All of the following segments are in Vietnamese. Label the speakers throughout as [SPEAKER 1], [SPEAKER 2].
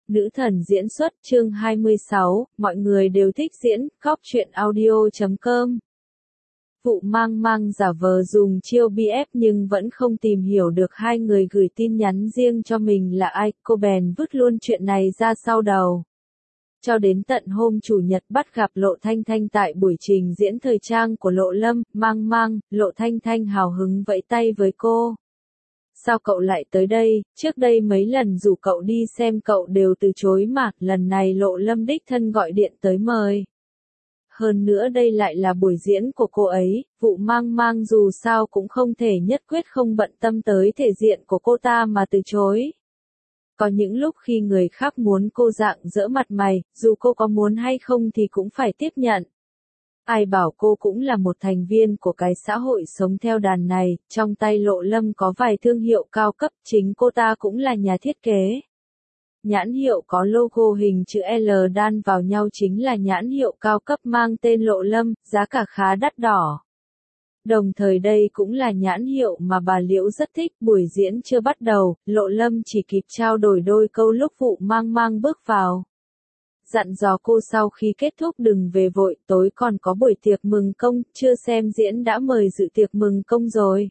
[SPEAKER 1] Nữ thần diễn xuất chương 26, mọi người đều thích diễn, khóc chuyện audio.com. Vụ mang mang giả vờ dùng chiêu BF nhưng vẫn không tìm hiểu được hai người gửi tin nhắn riêng cho mình là ai, cô bèn vứt luôn chuyện này ra sau đầu. Cho đến tận hôm Chủ nhật bắt gặp Lộ Thanh Thanh tại buổi trình diễn thời trang của Lộ Lâm, mang mang, Lộ Thanh Thanh hào hứng vẫy tay với cô. Sao cậu lại tới đây, trước đây mấy lần rủ cậu đi xem cậu đều từ chối mà, lần này Lộ Lâm đích thân gọi điện tới mời. Hơn nữa đây lại là buổi diễn của cô ấy, vụ mang mang dù sao cũng không thể nhất quyết không bận tâm tới thể diện của cô ta mà từ chối. Có những lúc khi người khác muốn cô rạng rỡ mặt mày, dù cô có muốn hay không thì cũng phải tiếp nhận. Ai bảo cô cũng là một thành viên của cái xã hội sống theo đàn này, trong tay Lộ Lâm có vài thương hiệu cao cấp, chính cô ta cũng là nhà thiết kế. Nhãn hiệu có logo hình chữ L đan vào nhau chính là nhãn hiệu cao cấp mang tên Lộ Lâm, giá cả khá đắt đỏ. Đồng thời đây cũng là nhãn hiệu mà bà Liễu rất thích, buổi diễn chưa bắt đầu, Lộ Lâm chỉ kịp trao đổi đôi câu lúc vụ mang mang bước vào. Dặn dò cô sau khi kết thúc đừng về vội, tối còn có buổi tiệc mừng công, chưa xem diễn đã mời dự tiệc mừng công rồi.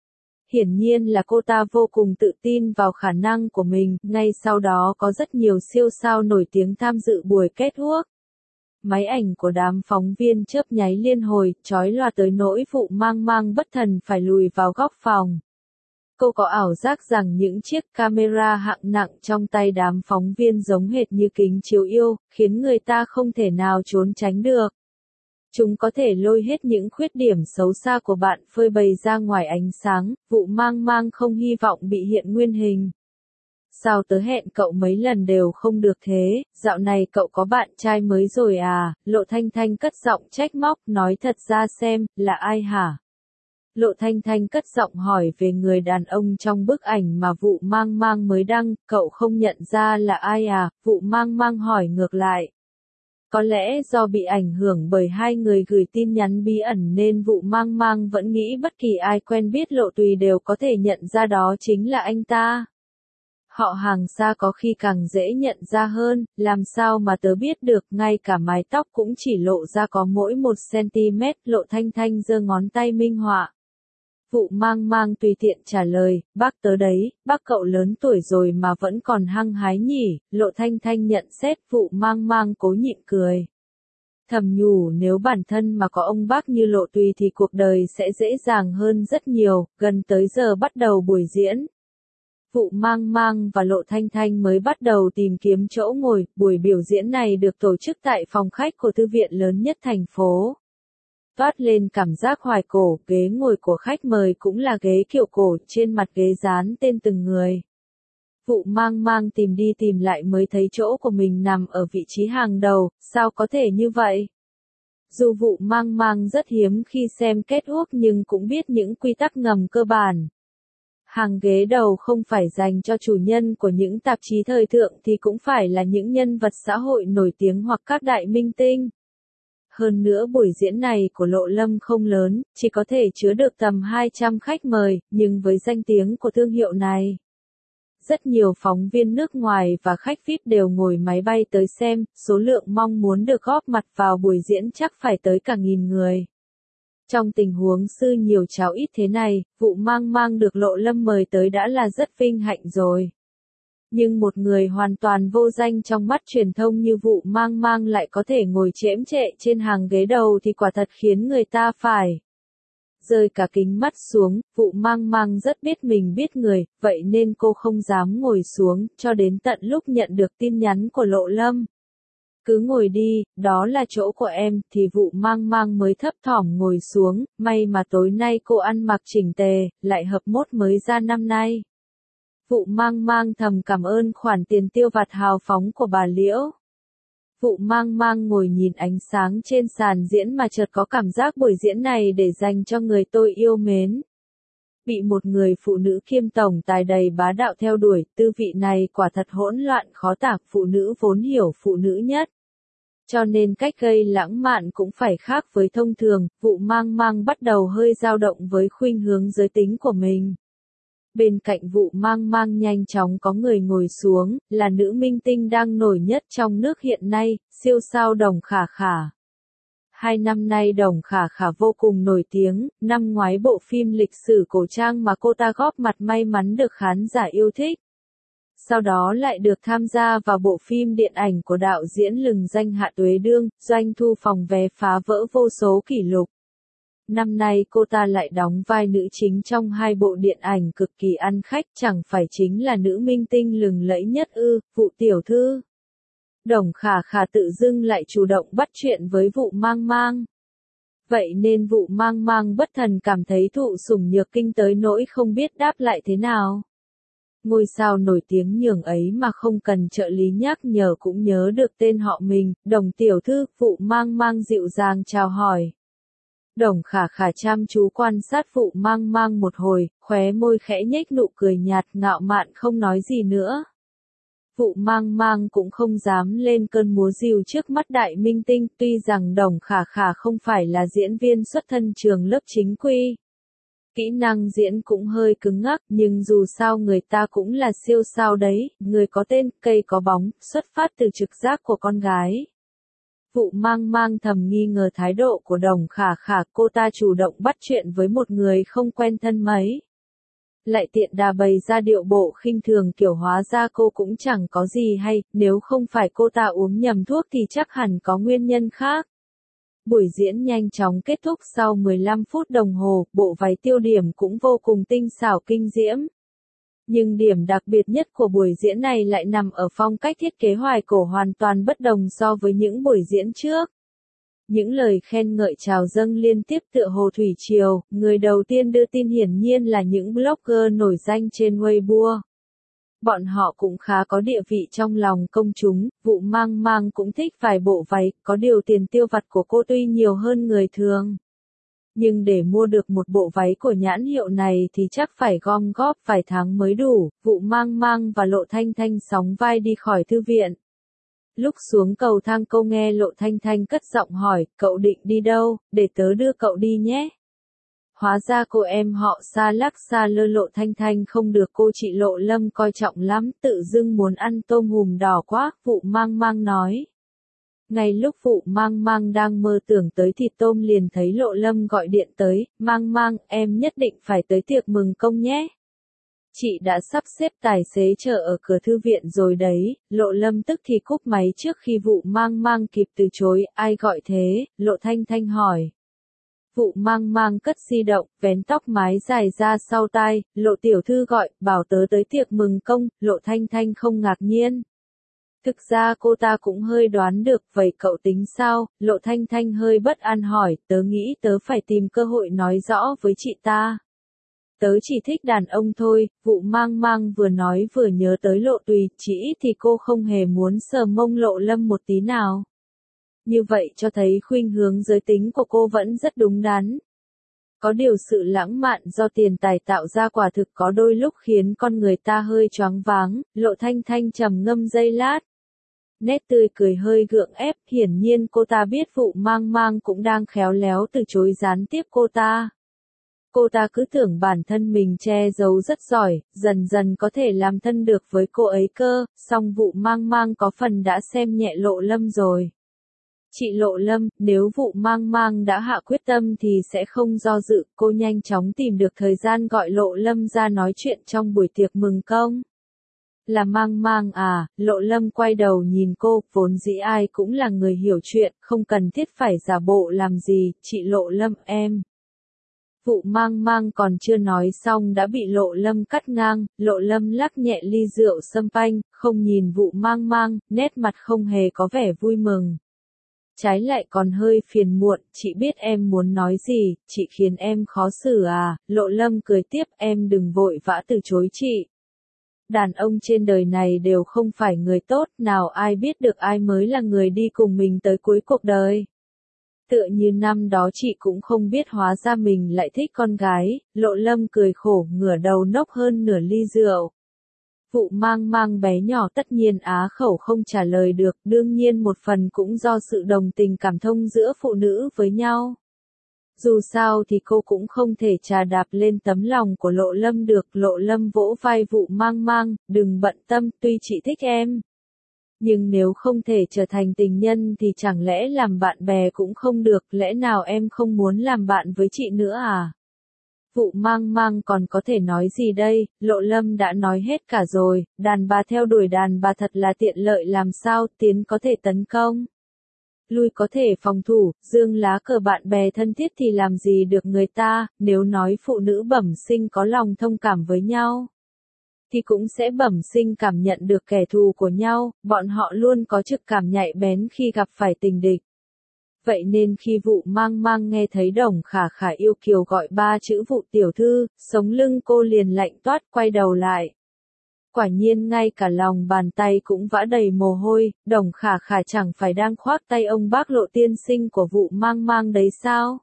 [SPEAKER 1] Hiển nhiên là cô ta vô cùng tự tin vào khả năng của mình, ngay sau đó có rất nhiều siêu sao nổi tiếng tham dự buổi kết thúc. Máy ảnh của đám phóng viên chớp nháy liên hồi, chói lòa tới nỗi vụ mang mang bất thần phải lùi vào góc phòng. Cô có ảo giác rằng những chiếc camera hạng nặng trong tay đám phóng viên giống hệt như kính chiếu yêu, khiến người ta không thể nào trốn tránh được. Chúng có thể lôi hết những khuyết điểm xấu xa của bạn phơi bày ra ngoài ánh sáng, vụ mang mang không hy vọng bị hiện nguyên hình. Sao tớ hẹn cậu mấy lần đều không được thế, dạo này cậu có bạn trai mới rồi à, Lộ Thanh Thanh cất giọng trách móc, nói thật ra xem, là ai hả? Lộ Thanh Thanh cất giọng hỏi về người đàn ông trong bức ảnh mà vụ mang mang mới đăng, cậu không nhận ra là ai à, vụ mang mang hỏi ngược lại. Có lẽ do bị ảnh hưởng bởi hai người gửi tin nhắn bí ẩn nên vụ mang mang vẫn nghĩ bất kỳ ai quen biết Lộ Tùy đều có thể nhận ra đó chính là anh ta. Họ hàng xa có khi càng dễ nhận ra hơn, làm sao mà tớ biết được, ngay cả mái tóc cũng chỉ lộ ra có mỗi 1cm, Lộ Thanh Thanh giơ ngón tay minh họa. Vụ mang mang tùy tiện trả lời, bác tớ đấy, bác cậu lớn tuổi rồi mà vẫn còn hăng hái nhỉ, Lộ Thanh Thanh nhận xét, vụ mang mang cố nhịn cười. Thầm nhủ nếu bản thân mà có ông bác như Lộ Tùy thì cuộc đời sẽ dễ dàng hơn rất nhiều, gần tới giờ bắt đầu buổi diễn. Vụ mang mang và Lộ Thanh Thanh mới bắt đầu tìm kiếm chỗ ngồi, buổi biểu diễn này được tổ chức tại phòng khách của thư viện lớn nhất thành phố. Toát lên cảm giác hoài cổ, ghế ngồi của khách mời cũng là ghế kiểu cổ, trên mặt ghế dán tên từng người. Vụ mang mang tìm đi tìm lại mới thấy chỗ của mình nằm ở vị trí hàng đầu, sao có thể như vậy? Dù vụ mang mang rất hiếm khi xem kết thúc nhưng cũng biết những quy tắc ngầm cơ bản. Hàng ghế đầu không phải dành cho chủ nhân của những tạp chí thời thượng thì cũng phải là những nhân vật xã hội nổi tiếng hoặc các đại minh tinh. Hơn nữa buổi diễn này của Lộ Lâm không lớn, chỉ có thể chứa được tầm 200 khách mời, nhưng với danh tiếng của thương hiệu này. Rất nhiều phóng viên nước ngoài và khách VIP đều ngồi máy bay tới xem, số lượng mong muốn được góp mặt vào buổi diễn chắc phải tới cả 1000 người. Trong tình huống sư nhiều cháo ít thế này, vụ mang mang được Lộ Lâm mời tới đã là rất vinh hạnh rồi. Nhưng một người hoàn toàn vô danh trong mắt truyền thông như vụ mang mang lại có thể ngồi chễm chệ trên hàng ghế đầu thì quả thật khiến người ta phải rơi cả kính mắt xuống, vụ mang mang rất biết mình biết người, vậy nên cô không dám ngồi xuống, cho đến tận lúc nhận được tin nhắn của Lộ Lâm. Cứ ngồi đi, đó là chỗ của em, thì vụ mang mang mới thấp thỏm ngồi xuống, may mà tối nay cô ăn mặc chỉnh tề, lại hợp mốt mới ra năm nay. Vụ mang mang thầm cảm ơn khoản tiền tiêu vặt hào phóng của bà Liễu. Vụ mang mang ngồi nhìn ánh sáng trên sàn diễn mà chợt có cảm giác buổi diễn này để dành cho người tôi yêu mến. Bị một người phụ nữ kiêm tổng tài đầy bá đạo theo đuổi, tư vị này quả thật hỗn loạn khó tả, phụ nữ vốn hiểu phụ nữ nhất. Cho nên cách gây lãng mạn cũng phải khác với thông thường, vụ mang mang bắt đầu hơi dao động với khuynh hướng giới tính của mình. Bên cạnh vụ mang mang nhanh chóng có người ngồi xuống, là nữ minh tinh đang nổi nhất trong nước hiện nay, siêu sao Đồng Khả Khả. 2 năm nay Đồng Khả Khả vô cùng nổi tiếng, năm ngoái bộ phim lịch sử cổ trang mà cô ta góp mặt may mắn được khán giả yêu thích. Sau đó lại được tham gia vào bộ phim điện ảnh của đạo diễn lừng danh Hạ Tuế Đương, doanh thu phòng vé phá vỡ vô số kỷ lục. Năm nay cô ta lại đóng vai nữ chính trong 2 bộ điện ảnh cực kỳ ăn khách, chẳng phải chính là nữ minh tinh lừng lẫy nhất ư, Vụ tiểu thư. Đồng Khả Khả tự dưng lại chủ động bắt chuyện với Vụ mang mang. Vậy nên Vụ mang mang bất thần cảm thấy thụ sủng nhược kinh tới nỗi không biết đáp lại thế nào. Ngôi sao nổi tiếng nhường ấy mà không cần trợ lý nhắc nhở cũng nhớ được tên họ mình, Đồng tiểu thư, Vụ mang mang dịu dàng chào hỏi. Đồng Khả Khả chăm chú quan sát Vụ mang mang một hồi, khóe môi khẽ nhếch nụ cười nhạt ngạo mạn không nói gì nữa. Vụ mang mang cũng không dám lên cơn múa rìu trước mắt đại minh tinh, tuy rằng Đồng Khả Khả không phải là diễn viên xuất thân trường lớp chính quy. Kỹ năng diễn cũng hơi cứng ngắc, nhưng dù sao người ta cũng là siêu sao đấy, người có tên, cây có bóng, xuất phát từ trực giác của con gái. Vụ mang mang thầm nghi ngờ thái độ của Đồng Khả Khả, cô ta chủ động bắt chuyện với một người không quen thân mấy. Lại tiện đà bày ra điệu bộ khinh thường kiểu hóa ra cô cũng chẳng có gì hay, nếu không phải cô ta uống nhầm thuốc thì chắc hẳn có nguyên nhân khác. Buổi diễn nhanh chóng kết thúc sau 15 phút đồng hồ, bộ váy tiêu điểm cũng vô cùng tinh xảo kinh diễm. Nhưng điểm đặc biệt nhất của buổi diễn này lại nằm ở phong cách thiết kế hoài cổ hoàn toàn bất đồng so với những buổi diễn trước. Những lời khen ngợi trào dâng liên tiếp tựa hồ thủy triều, người đầu tiên đưa tin hiển nhiên là những blogger nổi danh trên Weibo. Bọn họ cũng khá có địa vị trong lòng công chúng, Vụ mang mang cũng thích vài bộ váy, có điều tiền tiêu vặt của cô tuy nhiều hơn người thường. Nhưng để mua được một bộ váy của nhãn hiệu này thì chắc phải gom góp vài tháng mới đủ, Vụ mang mang và Lộ Thanh Thanh sóng vai đi khỏi thư viện. Lúc xuống cầu thang cô nghe Lộ Thanh Thanh cất giọng hỏi, cậu định đi đâu, để tớ đưa cậu đi nhé. Hóa ra cô em họ xa lắc xa lơ Lộ Thanh Thanh không được cô chị Lộ Lâm coi trọng lắm, tự dưng muốn ăn tôm hùm đỏ quá, Vụ mang mang nói. Ngay lúc Vụ mang mang đang mơ tưởng tới thịt tôm liền thấy Lộ Lâm gọi điện tới, mang mang, em nhất định phải tới tiệc mừng công nhé. Chị đã sắp xếp tài xế chờ ở cửa thư viện rồi đấy, Lộ Lâm tức thì cúp máy trước khi Vụ mang mang kịp từ chối, ai gọi thế, Lộ Thanh Thanh hỏi. Vụ mang mang cất di động, vén tóc mái dài ra sau tai, Lộ tiểu thư gọi, bảo tớ tới tiệc mừng công, Lộ Thanh Thanh không ngạc nhiên. Thực ra cô ta cũng hơi đoán được, vậy cậu tính sao, Lộ Thanh Thanh hơi bất an hỏi, tớ nghĩ tớ phải tìm cơ hội nói rõ với chị ta. Tớ chỉ thích đàn ông thôi, Vụ mang mang vừa nói vừa nhớ tới Lộ Tùy, chỉ ít thì cô không hề muốn sờ mông Lộ Lâm một tí nào. Như vậy cho thấy khuynh hướng giới tính của cô vẫn rất đúng đắn. Có điều sự lãng mạn do tiền tài tạo ra quả thực có đôi lúc khiến con người ta hơi choáng váng, Lộ Thanh Thanh trầm ngâm giây lát. Nét tươi cười hơi gượng ép, hiển nhiên cô ta biết Vụ mang mang cũng đang khéo léo từ chối gián tiếp cô ta. Cô ta cứ tưởng bản thân mình che giấu rất giỏi, dần dần có thể làm thân được với cô ấy cơ, song Vụ mang mang có phần đã xem nhẹ Lộ Lâm rồi. Chị Lộ Lâm, nếu Vụ mang mang đã hạ quyết tâm thì sẽ không do dự, cô nhanh chóng tìm được thời gian gọi Lộ Lâm ra nói chuyện trong buổi tiệc mừng công. Là mang mang à, Lộ Lâm quay đầu nhìn cô, vốn dĩ ai cũng là người hiểu chuyện, không cần thiết phải giả bộ làm gì, chị Lộ Lâm em. Vụ mang mang còn chưa nói xong đã bị Lộ Lâm cắt ngang, Lộ Lâm lắc nhẹ ly rượu sâm panh, không nhìn Vụ mang mang, nét mặt không hề có vẻ vui mừng. Trái lại còn hơi phiền muộn, chị biết em muốn nói gì, chị khiến em khó xử à, Lộ Lâm cười tiếp, em đừng vội vã từ chối chị. Đàn ông trên đời này đều không phải người tốt, nào ai biết được ai mới là người đi cùng mình tới cuối cuộc đời. Tựa như năm đó chị cũng không biết hóa ra mình lại thích con gái, Lộ Lâm cười khổ ngửa đầu nốc hơn nửa ly rượu. Vụ mang mang bé nhỏ tất nhiên á khẩu không trả lời được, đương nhiên một phần cũng do sự đồng tình cảm thông giữa phụ nữ với nhau. Dù sao thì cô cũng không thể trà đạp lên tấm lòng của Lộ Lâm được. Lộ Lâm vỗ vai Vụ Mang Mang, đừng bận tâm, tuy chị thích em. Nhưng nếu không thể trở thành tình nhân thì chẳng lẽ làm bạn bè cũng không được, lẽ nào em không muốn làm bạn với chị nữa à? Vụ Mang Mang còn có thể nói gì đây, Lộ Lâm đã nói hết cả rồi, đàn bà theo đuổi đàn bà thật là tiện lợi làm sao, tiến có thể tấn công. Lui có thể phòng thủ, dương lá cờ bạn bè thân thiết thì làm gì được người ta, nếu nói phụ nữ bẩm sinh có lòng thông cảm với nhau, thì cũng sẽ bẩm sinh cảm nhận được kẻ thù của nhau, bọn họ luôn có trực cảm nhạy bén khi gặp phải tình địch. Vậy nên khi Vụ Mang Mang nghe thấy Đồng Khả Khả yêu kiều gọi 3 chữ Vụ tiểu thư, sống lưng cô liền lạnh toát quay đầu lại. Quả nhiên ngay cả lòng bàn tay cũng vã đầy mồ hôi, Đồng Khả Khả chẳng phải đang khoác tay ông bác Lộ tiên sinh của Vụ Mang Mang đấy sao?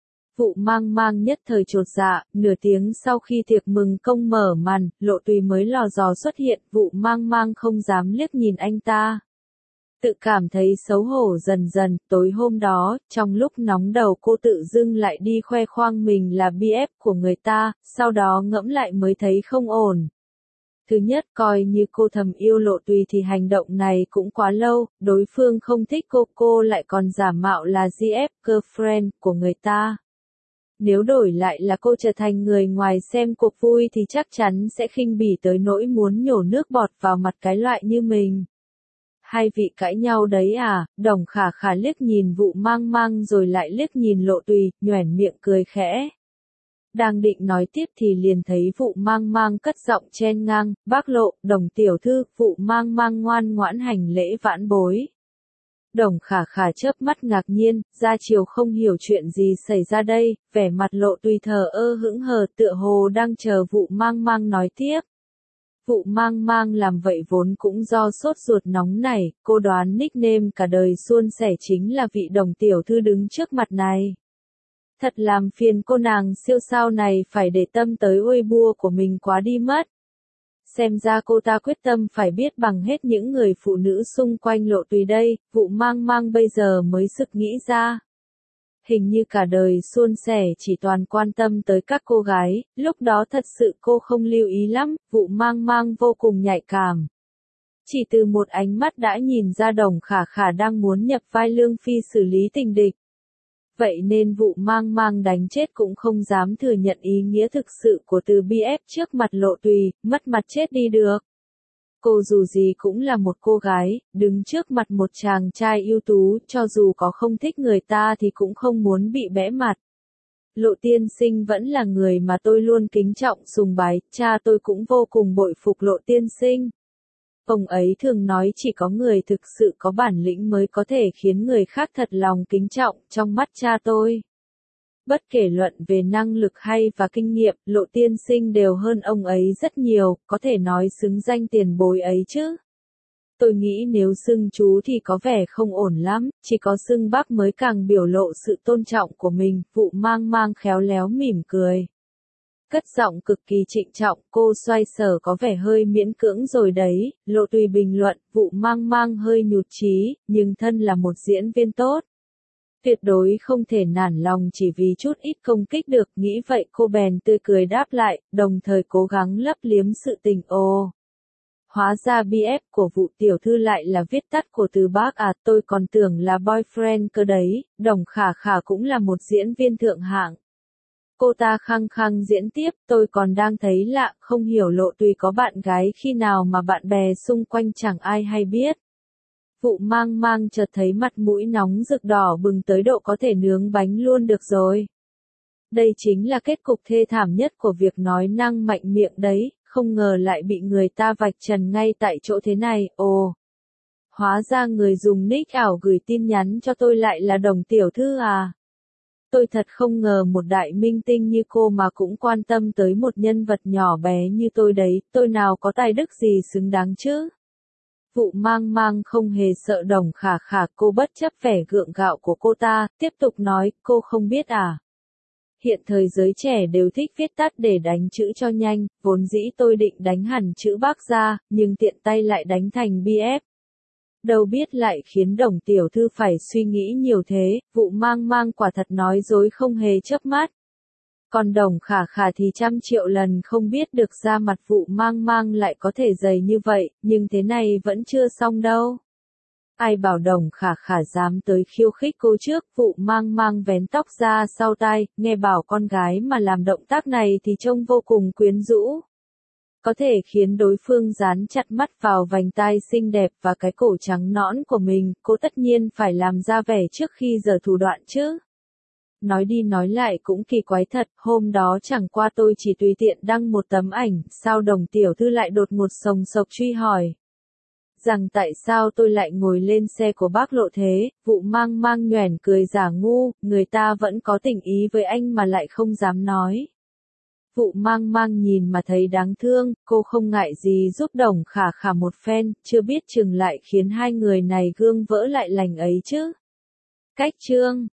[SPEAKER 1] Vụ Mang Mang nhất thời chột dạ, nửa tiếng sau khi tiệc mừng công mở màn, Lộ Tùy mới lò dò xuất hiện, Vụ Mang Mang không dám liếc nhìn anh ta. Tự cảm thấy xấu hổ dần dần, tối hôm đó, trong lúc nóng đầu cô tự dưng lại đi khoe khoang mình là BF của người ta, sau đó ngẫm lại mới thấy không ổn. Thứ nhất, coi như cô thầm yêu Lộ Tùy thì hành động này cũng quá lâu, đối phương không thích cô lại còn giả mạo là GF, girlfriend của người ta. Nếu đổi lại là cô trở thành người ngoài xem cuộc vui thì chắc chắn sẽ khinh bỉ tới nỗi muốn nhổ nước bọt vào mặt cái loại như mình. Hai vị cãi nhau đấy à? Đồng Khả Khả liếc nhìn Vụ Mang Mang rồi lại liếc nhìn Lộ Tùy, nhoẻn miệng cười khẽ. Đang định nói tiếp thì liền thấy Vụ Mang Mang cất giọng chen ngang, bác Lộ, Đồng tiểu thư. Vụ Mang Mang ngoan ngoãn hành lễ vãn bối. Đồng Khả Khả chớp mắt ngạc nhiên, ra chiều không hiểu chuyện gì xảy ra đây, vẻ mặt Lộ Tùy thờ ơ hững hờ tựa hồ đang chờ Vụ Mang Mang nói tiếp. Vụ Mang Mang làm vậy vốn cũng do sốt ruột nóng này, cô đoán nickname cả đời suôn sẻ chính là vị Đồng tiểu thư đứng trước mặt này. Thật làm phiền cô nàng siêu sao này phải để tâm tới Weibo của mình quá đi mất. Xem ra cô ta quyết tâm phải biết bằng hết những người phụ nữ xung quanh Lộ Tùy đây, Vụ Mang Mang bây giờ mới sực nghĩ ra. Hình như cả đời suôn sẻ chỉ toàn quan tâm tới các cô gái, lúc đó thật sự cô không lưu ý lắm, Vụ Mang Mang vô cùng nhạy cảm. Chỉ từ một ánh mắt đã nhìn ra Đồng Khả Khả đang muốn nhập vai Lương Phi xử lý tình địch. Vậy nên Vụ Mang Mang đánh chết cũng không dám thừa nhận ý nghĩa thực sự của từ BF trước mặt Lộ Tùy, mất mặt chết đi được. Cô dù gì cũng là một cô gái, đứng trước mặt một chàng trai ưu tú, cho dù có không thích người ta thì cũng không muốn bị bẽ mặt. Lộ tiên sinh vẫn là người mà tôi luôn kính trọng sùng bái, cha tôi cũng vô cùng bội phục Lộ tiên sinh. Ông ấy thường nói chỉ có người thực sự có bản lĩnh mới có thể khiến người khác thật lòng kính trọng, trong mắt cha tôi. Bất kể luận về năng lực hay và kinh nghiệm, Lộ tiên sinh đều hơn ông ấy rất nhiều, có thể nói xứng danh tiền bối ấy chứ. Tôi nghĩ nếu xưng chú thì có vẻ không ổn lắm, chỉ có xưng bác mới càng biểu lộ sự tôn trọng của mình, Vụ Mang Mang khéo léo mỉm cười. Cất giọng cực kỳ trịnh trọng, cô xoay sở có vẻ hơi miễn cưỡng rồi đấy, Lộ Tùy bình luận, Vụ Mang Mang hơi nhụt chí, nhưng thân là một diễn viên tốt. Tuyệt đối không thể nản lòng chỉ vì chút ít công kích được, nghĩ vậy cô bèn tươi cười đáp lại, đồng thời cố gắng lấp liếm sự tình ồ. Hóa ra BF của Vụ tiểu thư lại là viết tắt của từ bác à, tôi còn tưởng là boyfriend cơ đấy, Đồng Khả Khả cũng là một diễn viên thượng hạng. Cô ta khăng khăng diễn tiếp, tôi còn đang thấy lạ, không hiểu Lộ Tùy có bạn gái khi nào mà bạn bè xung quanh chẳng ai hay biết. Vụ Mang Mang chợt thấy mặt mũi nóng rực đỏ bừng tới độ có thể nướng bánh luôn được rồi. Đây chính là kết cục thê thảm nhất của việc nói năng mạnh miệng đấy, không ngờ lại bị người ta vạch trần ngay tại chỗ thế này, ồ. Hóa ra người dùng nick ảo gửi tin nhắn cho tôi lại là Đồng tiểu thư à. Tôi thật không ngờ một đại minh tinh như cô mà cũng quan tâm tới một nhân vật nhỏ bé như tôi đấy, tôi nào có tài đức gì xứng đáng chứ. Vụ Mang Mang không hề sợ Đồng Khả Khả, cô bất chấp vẻ gượng gạo của cô ta, tiếp tục nói, cô không biết à. Hiện thời giới trẻ đều thích viết tắt để đánh chữ cho nhanh, vốn dĩ tôi định đánh hẳn chữ bác ra, nhưng tiện tay lại đánh thành BF. Đâu biết lại khiến Đồng tiểu thư phải suy nghĩ nhiều thế, Vụ Mang Mang quả thật nói dối không hề chớp mắt. Còn Đồng Khả Khả thì trăm triệu lần không biết được da mặt Vụ Mang Mang lại có thể dày như vậy, nhưng thế này vẫn chưa xong đâu. Ai bảo Đồng Khả Khả dám tới khiêu khích cô trước, Vụ Mang Mang vén tóc ra sau tai, nghe bảo con gái mà làm động tác này thì trông vô cùng quyến rũ. Có thể khiến đối phương dán chặt mắt vào vành tai xinh đẹp và cái cổ trắng nõn của mình, cô tất nhiên phải làm ra vẻ trước khi giở thủ đoạn chứ. Nói đi nói lại cũng kỳ quái thật, hôm đó chẳng qua tôi chỉ tùy tiện đăng một tấm ảnh, sao Đồng tiểu thư lại đột ngột sồng sộc truy hỏi. Rằng tại sao tôi lại ngồi lên xe của bác Lộ thế, Vụ Mang Mang nhoẻn cười giả ngu, người ta vẫn có tình ý với anh mà lại không dám nói. Vụ Mang Mang nhìn mà thấy đáng thương, cô không ngại gì giúp Đồng Khả Khả một phen, chưa biết chừng lại khiến hai người này gương vỡ lại lành ấy chứ. Cách chương